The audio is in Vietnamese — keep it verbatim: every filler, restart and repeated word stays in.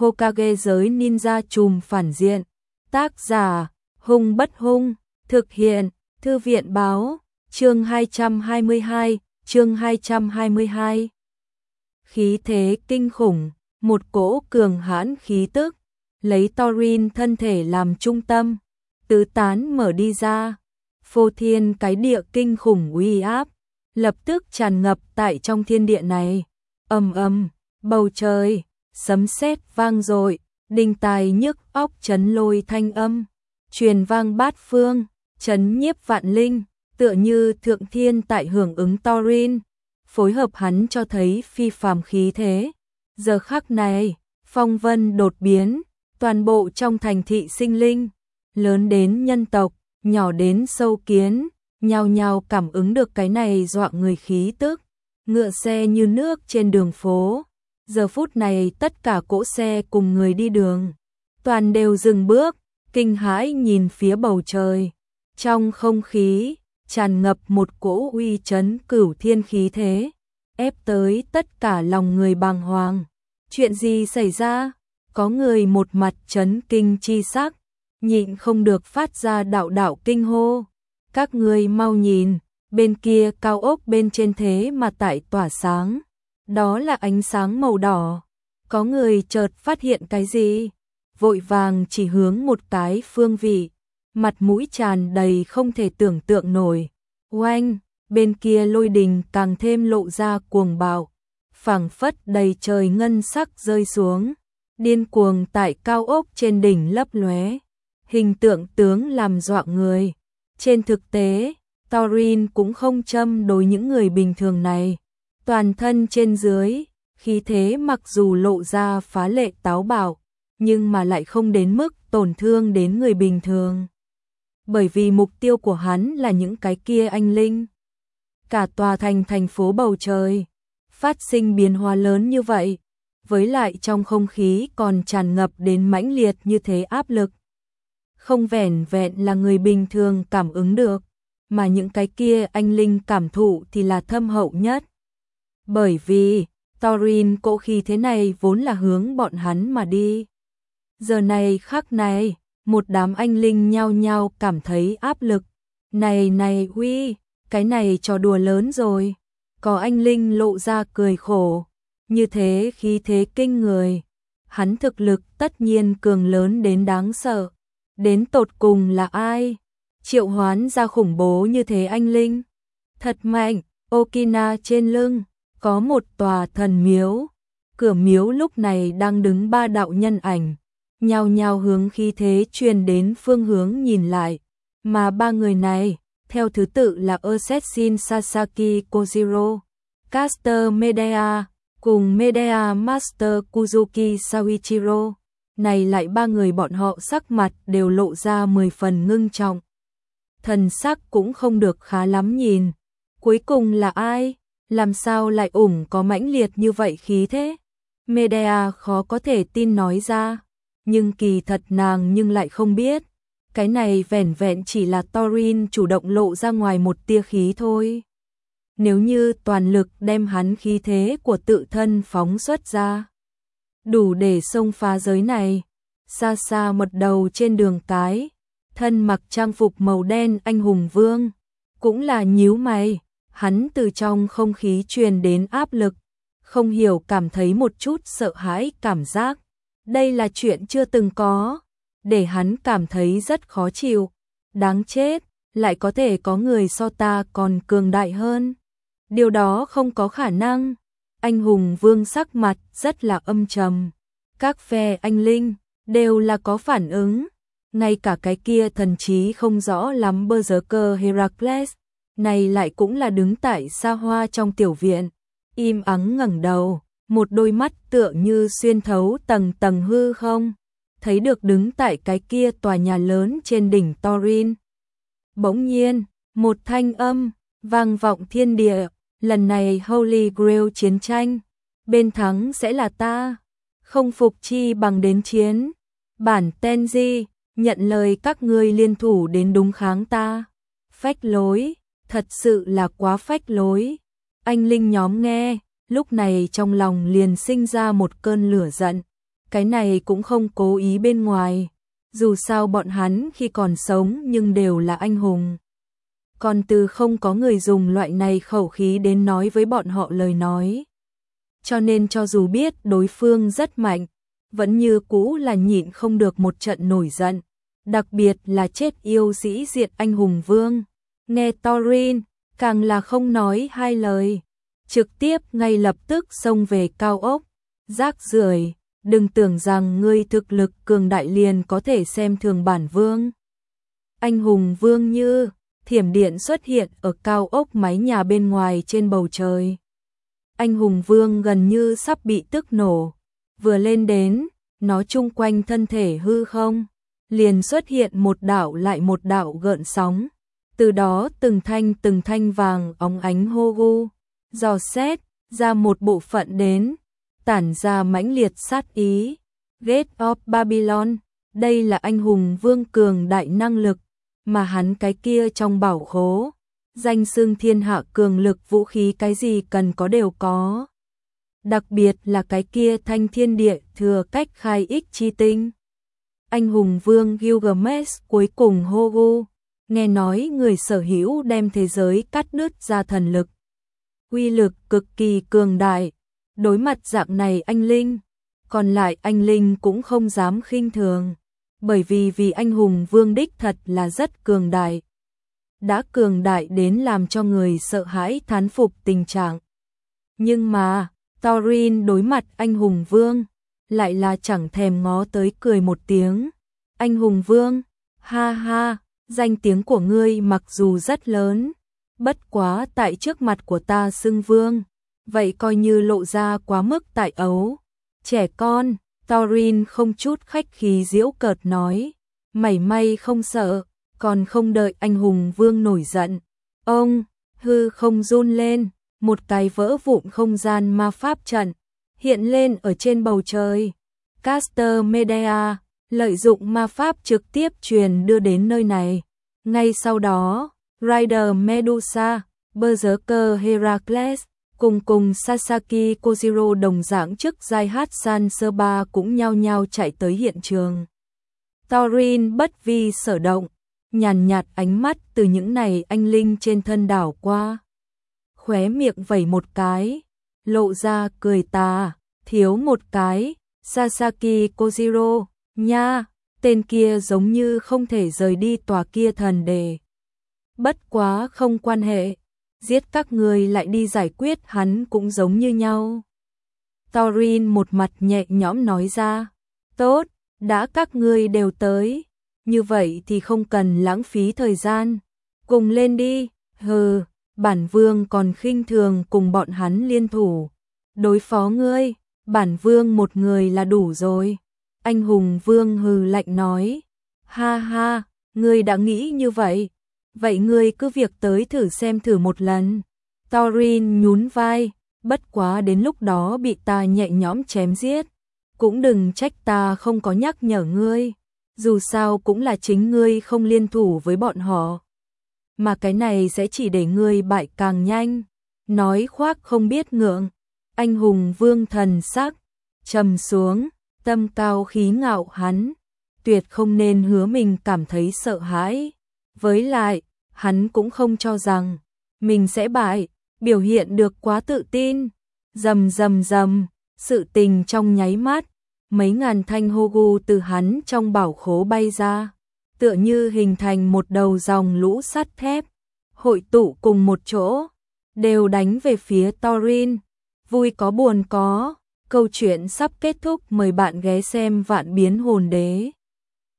Hokage giới ninja trùm phản diện. Tác giả, Hung Bất Hung, thực hiện, Thư viện báo, chương hai trăm hai mươi hai, chương hai trăm hai mươi hai. Khí thế kinh khủng, một cỗ cường hãn khí tức, lấy Thorin thân thể làm trung tâm, tứ tán mở đi ra, phô thiên cái địa kinh khủng uy áp, lập tức tràn ngập tại trong thiên địa này. Ầm ầm, bầu trời, sấm sét vang dội, đinh tai nhức óc chấn lôi thanh âm, truyền vang bát phương, chấn nhiếp vạn linh, tựa như thượng thiên tại hưởng ứng Thorin, phối hợp hắn cho thấy phi phàm khí thế. Giờ khắc này, phong vân đột biến, toàn bộ trong thành thị sinh linh, lớn đến nhân tộc, nhỏ đến sâu kiến, nhao nhao cảm ứng được cái này dọa người khí tức. Ngựa xe như nước trên đường phố, giờ phút này tất cả cỗ xe cùng người đi đường, toàn đều dừng bước, kinh hãi nhìn phía bầu trời. Trong không khí, tràn ngập một cỗ uy chấn cửu thiên khí thế, ép tới tất cả lòng người bàng hoàng. Chuyện gì xảy ra? Có người một mặt chấn kinh chi sắc, nhịn không được phát ra đạo đạo kinh hô. Các ngươi mau nhìn, bên kia cao ốc bên trên thế mà tại tỏa sáng. Đó là ánh sáng màu đỏ. Có người chợt phát hiện cái gì? Vội vàng chỉ hướng một cái phương vị, mặt mũi tràn đầy không thể tưởng tượng nổi. Oanh, bên kia lôi đình càng thêm lộ ra cuồng bạo, phảng phất đầy trời ngân sắc rơi xuống, điên cuồng tại cao ốc trên đỉnh lấp lóe, hình tượng tướng làm dọa người. Trên thực tế, Thorin cũng không châm đối những người bình thường này, toàn thân trên dưới, khí thế mặc dù lộ ra phá lệ táo bạo, nhưng mà lại không đến mức tổn thương đến người bình thường. Bởi vì mục tiêu của hắn là những cái kia anh linh. Cả tòa thành thành phố bầu trời phát sinh biến hóa lớn như vậy, với lại trong không khí còn tràn ngập đến mãnh liệt như thế áp lực. Không vẻn vẹn là người bình thường cảm ứng được, mà những cái kia anh linh cảm thụ thì là thâm hậu nhất. Bởi vì, Thorin cỗ khí thế này vốn là hướng bọn hắn mà đi. Giờ này khắc này, một đám anh linh nhao nhao cảm thấy áp lực. Này này huy, cái này trò đùa lớn rồi. Có anh linh lộ ra cười khổ. Như thế khí thế kinh người. Hắn thực lực tất nhiên cường lớn đến đáng sợ. Đến tột cùng là ai? Triệu hoán ra khủng bố như thế anh linh. Thật mạnh, Okina trên lưng, có một tòa thần miếu. Cửa miếu lúc này đang đứng ba đạo nhân ảnh, nhao nhao hướng khí thế truyền đến phương hướng nhìn lại. Mà ba người này, theo thứ tự là Assassin Sasaki Kojiro, Caster Medea, cùng Medea Master Kuzuki Sawichiro. Này lại ba người bọn họ sắc mặt đều lộ ra mười phần ngưng trọng. Thần sắc cũng không được khá lắm nhìn. Cuối cùng là ai? Làm sao lại ủng có mãnh liệt như vậy khí thế? Medea khó có thể tin nói ra. Nhưng kỳ thật nàng nhưng lại không biết. Cái này vẻn vẹn chỉ là Thorin chủ động lộ ra ngoài một tia khí thôi. Nếu như toàn lực đem hắn khí thế của tự thân phóng xuất ra, đủ để xông phá giới này. Xa xa mật đầu trên đường cái, thân mặc trang phục màu đen anh hùng vương, cũng là nhíu mày, hắn từ trong không khí truyền đến áp lực, không hiểu cảm thấy một chút sợ hãi cảm giác. Đây là chuyện chưa từng có, để hắn cảm thấy rất khó chịu. Đáng chết, lại có thể có người so ta còn cường đại hơn. Điều đó không có khả năng. Anh hùng vương sắc mặt rất là âm trầm. Các phe anh linh đều là có phản ứng. Ngay cả cái kia thần trí không rõ lắm Berserker Heracles, này lại cũng là đứng tại xa hoa trong tiểu viện, im ắng ngẩng đầu, một đôi mắt tựa như xuyên thấu tầng tầng hư không, thấy được đứng tại cái kia tòa nhà lớn trên đỉnh Thorin. Bỗng nhiên, một thanh âm vang vọng thiên địa, lần này Holy Grail chiến tranh, bên thắng sẽ là ta, không phục chi bằng đến chiến. Bản Tenji, nhận lời các ngươi liên thủ đến đúng kháng ta. Phách lối, thật sự là quá phách lối. Anh linh nhóm nghe, lúc này trong lòng liền sinh ra một cơn lửa giận. cái này cũng không cố ý bên ngoài. Dù sao bọn hắn khi còn sống nhưng đều là anh hùng. Còn từ không có người dùng loại này khẩu khí đến nói với bọn họ lời nói. Cho nên cho dù biết đối phương rất mạnh, vẫn như cũ là nhịn không được một trận nổi giận. Đặc biệt là chết yêu sĩ diện anh hùng vương. Nghe Thorin, càng là không nói hai lời. Trực tiếp ngay lập tức xông về cao ốc. Rác rưởi, đừng tưởng rằng ngươi thực lực cường đại liền có thể xem thường bản vương. Anh hùng vương như thiểm điện xuất hiện ở cao ốc mái nhà bên ngoài trên bầu trời. Anh hùng vương gần như sắp bị tức nổ. Vừa lên đến, nó chung quanh thân thể hư không, liền xuất hiện một đạo lại một đạo gợn sóng. Từ đó từng thanh từng thanh vàng óng ánh hô gu, dò xét ra một bộ phận đến, tản ra mãnh liệt sát ý. Gate of Babylon, đây là anh hùng vương cường đại năng lực, mà hắn cái kia trong bảo khố, danh xưng thiên hạ cường lực vũ khí cái gì cần có đều có. Đặc biệt là cái kia thanh thiên địa thừa cách khai ích chi tinh. Anh hùng vương Gilgamesh cuối cùng hô gu, nghe nói người sở hữu đem thế giới cắt đứt ra thần lực. Uy lực cực kỳ cường đại, đối mặt dạng này anh linh, còn lại anh linh cũng không dám khinh thường, bởi vì vì anh hùng vương đích thật là rất cường đại. Đã cường đại đến làm cho người sợ hãi thán phục tình trạng. Nhưng mà, Thorin đối mặt anh hùng vương, lại là chẳng thèm ngó tới cười một tiếng. Anh hùng vương, ha ha, danh tiếng của ngươi mặc dù rất lớn, bất quá tại trước mặt của ta xưng vương, vậy coi như lộ ra quá mức tại ấu. Trẻ con, Thorin không chút khách khí giễu cợt nói, mảy may không sợ, còn không đợi anh hùng vương nổi giận. Ông, hư không run lên, một cái vỡ vụn không gian ma pháp trận, hiện lên ở trên bầu trời. Caster Medea, lợi dụng ma pháp trực tiếp truyền đưa đến nơi này. Ngay sau đó, Rider Medusa, Berserker Heracles, cùng cùng Sasaki Kojiro đồng dạng chức giai Hatsan sơ ba cũng nhao nhao chạy tới hiện trường. Thorin bất vi sở động, nhàn nhạt ánh mắt từ những này anh linh trên thân đảo qua. Khóe miệng vẩy một cái, lộ ra cười tà, thiếu một cái, Sasaki Kojiro, nha, tên kia giống như không thể rời đi tòa kia thần đề. Bất quá không quan hệ, giết các người lại đi giải quyết hắn cũng giống như nhau. Thorin một mặt nhẹ nhõm nói ra, tốt, đã các ngươi đều tới, như vậy thì không cần lãng phí thời gian, cùng lên đi. Hừ, bản vương còn khinh thường cùng bọn hắn liên thủ, đối phó ngươi, bản vương một người là đủ rồi. Anh hùng vương hừ lạnh nói, ha ha, ngươi đã nghĩ như vậy, vậy ngươi cứ việc tới thử xem thử một lần. Thorin nhún vai, bất quá đến lúc đó bị ta nhẹ nhõm chém giết, cũng đừng trách ta không có nhắc nhở ngươi, dù sao cũng là chính ngươi không liên thủ với bọn họ, mà cái này sẽ chỉ để ngươi bại càng nhanh. Nói khoác không biết ngượng, anh hùng vương thần sắc trầm xuống, tâm cao khí ngạo hắn, tuyệt không nên hứa mình cảm thấy sợ hãi. Với lại, hắn cũng không cho rằng mình sẽ bại, biểu hiện được quá tự tin. Rầm rầm rầm, sự tình trong nháy mắt, mấy ngàn thanh hô gu từ hắn trong bảo khố bay ra, tựa như hình thành một đầu dòng lũ sắt thép, hội tụ cùng một chỗ, đều đánh về phía Thorin. Vui có buồn có, câu chuyện sắp kết thúc, mời bạn ghé xem Vạn Biến Hồn Đế.